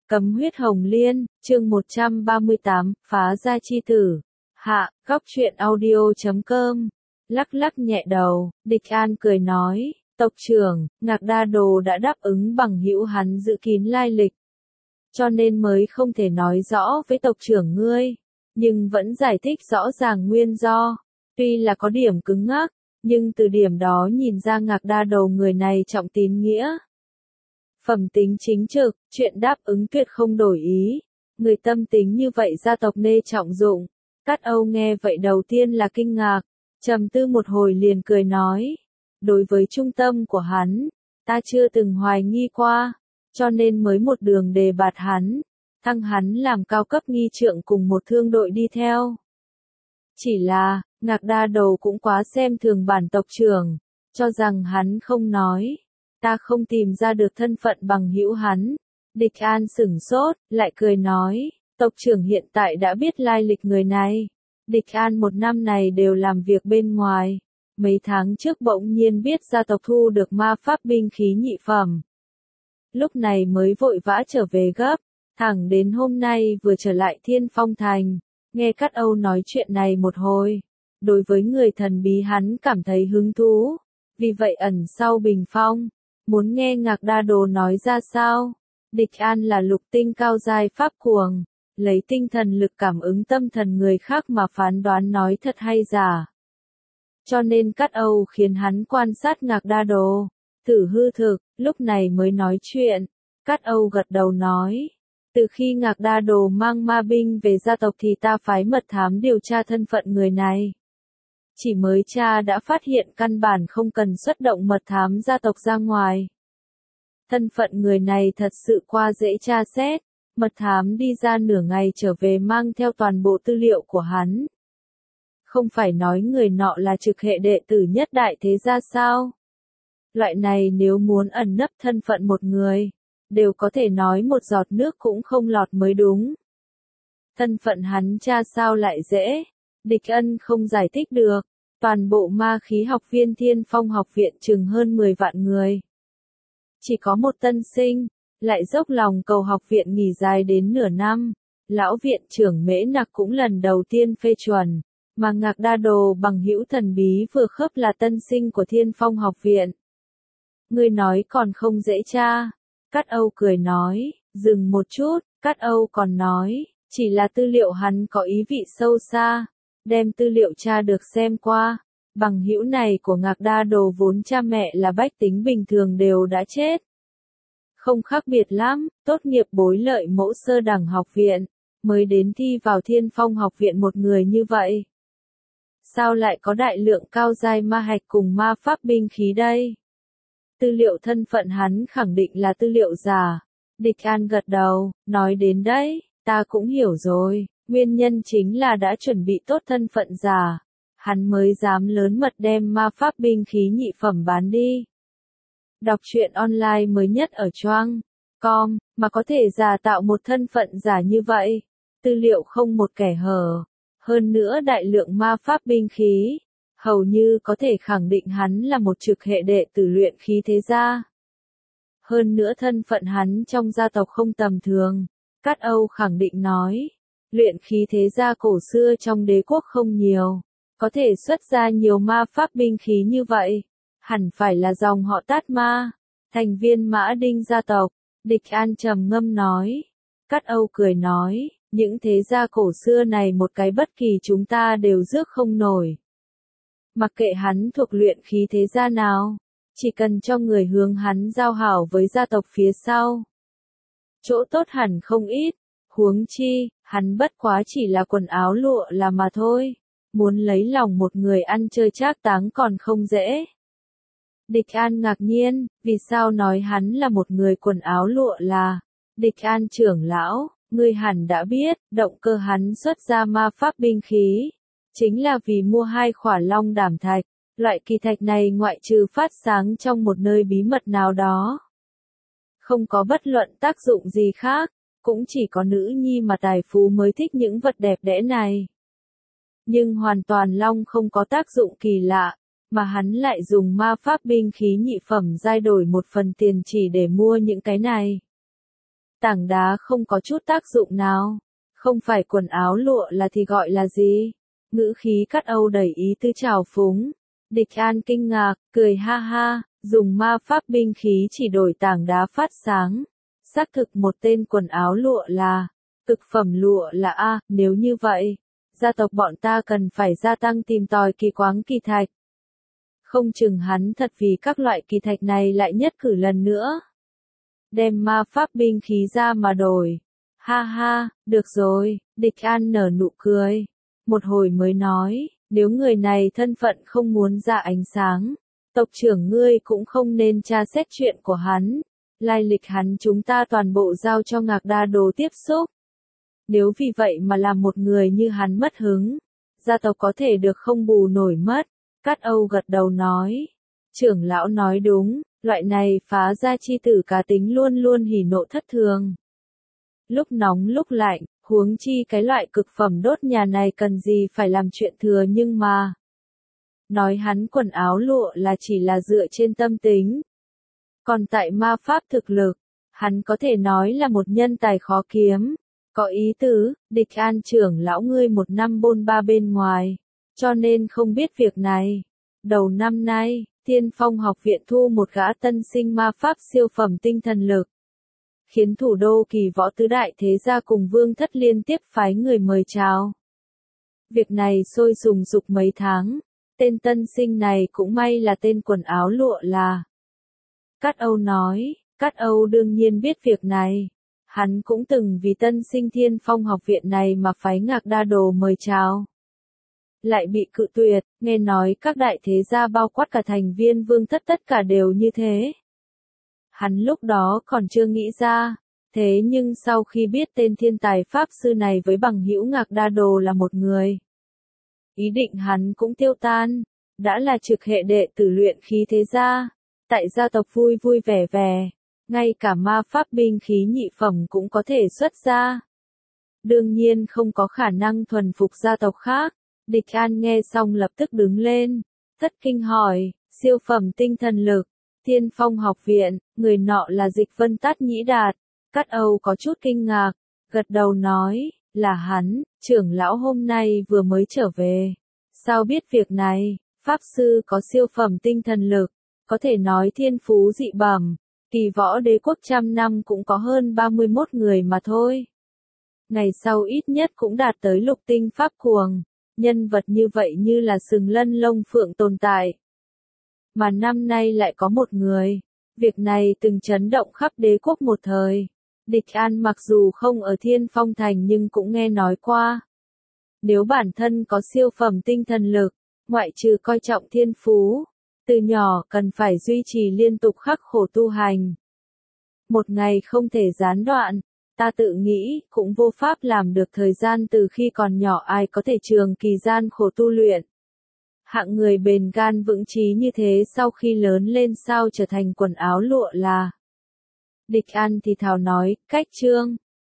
Cấm huyết hồng liên, chương 138, phá gia chi tử. Hạ, góc truyện audio.com. Lắc lắc nhẹ đầu, Địch An cười nói, tộc trưởng, Ngạc Đa Đồ đã đáp ứng bằng hữu hắn giữ kín lai lịch. Cho nên mới không thể nói rõ với tộc trưởng ngươi, nhưng vẫn giải thích rõ ràng nguyên do. Tuy là có điểm cứng ngắc, nhưng từ điểm đó nhìn ra Ngạc Đa Đồ người này trọng tín nghĩa. Phẩm tính chính trực, chuyện đáp ứng tuyệt không đổi ý. Người tâm tính như vậy gia tộc nê trọng dụng. Cát Âu nghe vậy đầu tiên là kinh ngạc, trầm tư một hồi liền cười nói. Đối với trung tâm của hắn, ta chưa từng hoài nghi qua, cho nên mới một đường đề bạt hắn, thăng hắn làm cao cấp nghi trượng cùng một thương đội đi theo. Chỉ là, Ngạc Đa Đồ cũng quá xem thường bản tộc trưởng, cho rằng hắn không nói. Ta không tìm ra được thân phận bằng hữu hắn. Địch An sửng sốt, lại cười nói, tộc trưởng hiện tại đã biết lai lịch người này. Địch An một năm này đều làm việc bên ngoài. Mấy tháng trước bỗng nhiên biết gia tộc thu được ma pháp binh khí nhị phẩm. Lúc này mới vội vã trở về gấp, thẳng đến hôm nay vừa trở lại Thiên Phong Thành. Nghe Cát Âu nói chuyện này một hồi. Đối với người thần bí hắn cảm thấy hứng thú. Vì vậy ẩn sau bình phong. Muốn nghe Ngạc Đa Đồ nói ra sao? Địch An là lục tinh cao giai pháp cuồng, lấy tinh thần lực cảm ứng tâm thần người khác mà phán đoán nói thật hay giả. Cho nên Cát Âu khiến hắn quan sát Ngạc Đa Đồ, thử hư thực, lúc này mới nói chuyện. Cát Âu gật đầu nói, từ khi Ngạc Đa Đồ mang ma binh về gia tộc thì ta phái mật thám điều tra thân phận người này. Chỉ mới tra đã phát hiện căn bản không cần xuất động mật thám gia tộc ra ngoài. Thân phận người này thật sự qua dễ tra xét, mật thám đi ra nửa ngày trở về mang theo toàn bộ tư liệu của hắn. Không phải nói người nọ là trực hệ đệ tử nhất đại thế gia sao? Loại này nếu muốn ẩn nấp thân phận một người, đều có thể nói một giọt nước cũng không lọt mới đúng. Thân phận hắn tra sao lại dễ? Địch Ân không giải thích được. Toàn bộ ma khí học viên Thiên Phong học viện chừng hơn 10 vạn người. Chỉ có một tân sinh, lại dốc lòng cầu học viện nghỉ dài đến nửa năm. Lão viện trưởng Mễ Nặc cũng lần đầu tiên phê chuẩn, mà Ngạc Đa Đồ bằng hữu thần bí vừa khớp là tân sinh của Thiên Phong học viện. Ngươi nói còn không dễ tra. Cát Âu cười nói, dừng một chút, Cát Âu còn nói, chỉ là tư liệu hắn có ý vị sâu xa. Đem tư liệu tra được xem qua, bằng hữu này của Ngạc Đa Đồ vốn cha mẹ là bách tính bình thường đều đã chết. Không khác biệt lắm, tốt nghiệp bối lợi mẫu sơ đẳng học viện, mới đến thi vào Thiên Phong học viện một người như vậy. Sao lại có đại lượng cao giai ma hạch cùng ma pháp binh khí đây? Tư liệu thân phận hắn khẳng định là tư liệu giả. Địch An gật đầu, nói đến đấy, ta cũng hiểu rồi. Nguyên nhân chính là đã chuẩn bị tốt thân phận giả, hắn mới dám lớn mật đem ma pháp binh khí nhị phẩm bán đi. Đọc truyện online mới nhất ở Choang.com, mà có thể giả tạo một thân phận giả như vậy, tư liệu không một kẻ hở, hơn nữa đại lượng ma pháp binh khí, hầu như có thể khẳng định hắn là một trực hệ đệ tử luyện khí thế gia. Hơn nữa thân phận hắn trong gia tộc không tầm thường, Cát Âu khẳng định nói. Luyện khí thế gia cổ xưa trong đế quốc không nhiều, có thể xuất ra nhiều ma pháp binh khí như vậy, hẳn phải là dòng họ Tát Ma, thành viên Mã Đinh gia tộc. Địch An trầm ngâm nói. Cát Âu cười nói, những thế gia cổ xưa này một cái bất kỳ chúng ta đều rước không nổi. Mặc kệ hắn thuộc luyện khí thế gia nào, chỉ cần cho người hướng hắn giao hảo với gia tộc phía sau. Chỗ tốt hẳn không ít. Huống chi, hắn bất quá chỉ là quần áo lụa là mà thôi, muốn lấy lòng một người ăn chơi trác táng còn không dễ. Địch An ngạc nhiên, vì sao nói hắn là một người quần áo lụa là? Địch An trưởng lão, ngươi hẳn đã biết, động cơ hắn xuất ra ma pháp binh khí, chính là vì mua 2 khỏa long đảm thạch, loại kỳ thạch này ngoại trừ phát sáng trong một nơi bí mật nào đó. Không có bất luận tác dụng gì khác. Cũng chỉ có nữ nhi mà tài phú mới thích những vật đẹp đẽ này. Nhưng hoàn toàn long không có tác dụng kỳ lạ, mà hắn lại dùng ma pháp binh khí nhị phẩm giai đổi một phần tiền chỉ để mua những cái này. Tảng đá không có chút tác dụng nào. Không phải quần áo lụa là thì gọi là gì? Ngữ khí Cát Âu đầy ý tứ trào phúng. Địch An kinh ngạc, cười ha ha, dùng ma pháp binh khí chỉ đổi tảng đá phát sáng. Xác thực một tên quần áo lụa là, cực phẩm lụa là A, nếu như vậy, gia tộc bọn ta cần phải gia tăng tìm tòi kỳ quáng kỳ thạch. Không chừng hắn thật vì các loại kỳ thạch này lại nhất cử lần nữa. Đem ma pháp binh khí ra mà đổi. Ha ha, được rồi, Địch An nở nụ cười. Một hồi mới nói, nếu người này thân phận không muốn ra ánh sáng, tộc trưởng ngươi cũng không nên tra xét chuyện của hắn. Lai lịch hắn chúng ta toàn bộ giao cho Ngạc Đa Đồ tiếp xúc. Nếu vì vậy mà làm một người như hắn mất hứng, gia tộc có thể được không bù nổi mất. Cát Âu gật đầu nói, trưởng lão nói đúng, loại này phá gia chi tử cá tính luôn luôn hỉ nộ thất thường. Lúc nóng lúc lạnh, huống chi cái loại cực phẩm đốt nhà này cần gì phải làm chuyện thừa nhưng mà. Nói hắn quần áo lụa là chỉ là dựa trên tâm tính. Còn tại ma pháp thực lực, hắn có thể nói là một nhân tài khó kiếm. Có ý tứ, Địch An trưởng lão ngươi một năm bôn ba bên ngoài, cho nên không biết việc này. Đầu năm nay, Tiên Phong học viện thu một gã tân sinh ma pháp siêu phẩm tinh thần lực. Khiến thủ đô Kỳ Võ tứ đại thế gia cùng Vương Thất liên tiếp phái người mời chào. Việc này sôi sùng sục mấy tháng, tên tân sinh này cũng may là tên quần áo lụa là. Cát Âu nói, Cát Âu đương nhiên biết việc này. Hắn cũng từng vì tân sinh Thiên Phong học viện này mà phái Ngạc Đa Đồ mời chào. Lại bị cự tuyệt, nghe nói các đại thế gia bao quát cả thành viên Vương Thất tất cả đều như thế. Hắn lúc đó còn chưa nghĩ ra, thế nhưng sau khi biết tên thiên tài pháp sư này với bằng hữu Ngạc Đa Đồ là một người, ý định hắn cũng tiêu tan, đã là trực hệ đệ tử luyện khí thế gia, tại gia tộc vui vui vẻ vẻ, ngay cả ma pháp binh khí nhị phẩm cũng có thể xuất ra. Đương nhiên không có khả năng thuần phục gia tộc khác. Địch An nghe xong lập tức đứng lên, thất kinh hỏi, siêu phẩm tinh thần lực, Tiên Phong học viện, người nọ là Dịch Vân Tát Nhĩ Đạt. Cát Âu có chút kinh ngạc, gật đầu nói, là hắn, trưởng lão hôm nay vừa mới trở về. Sao biết việc này, pháp sư có siêu phẩm tinh thần lực, có thể nói thiên phú dị bẩm, Kỳ Võ Đế quốc trăm năm cũng có hơn 31 người mà thôi. Ngày sau ít nhất cũng đạt tới lục tinh pháp cuồng. Nhân vật như vậy như là sừng lân lông phượng tồn tại. Mà năm nay lại có một người. Việc này từng chấn động khắp đế quốc một thời. Địch An mặc dù không ở Thiên Phong Thành nhưng cũng nghe nói qua. Nếu bản thân có siêu phẩm tinh thần lực, ngoại trừ coi trọng thiên phú, từ nhỏ cần phải duy trì liên tục khắc khổ tu hành. Một ngày không thể gián đoạn. Ta tự nghĩ, cũng vô pháp làm được thời gian từ khi còn nhỏ ai có thể trường kỳ gian khổ tu luyện. Hạng người bền gan vững chí như thế sau khi lớn lên sao trở thành quần áo lụa là. Địch An thì thào nói, cách chương.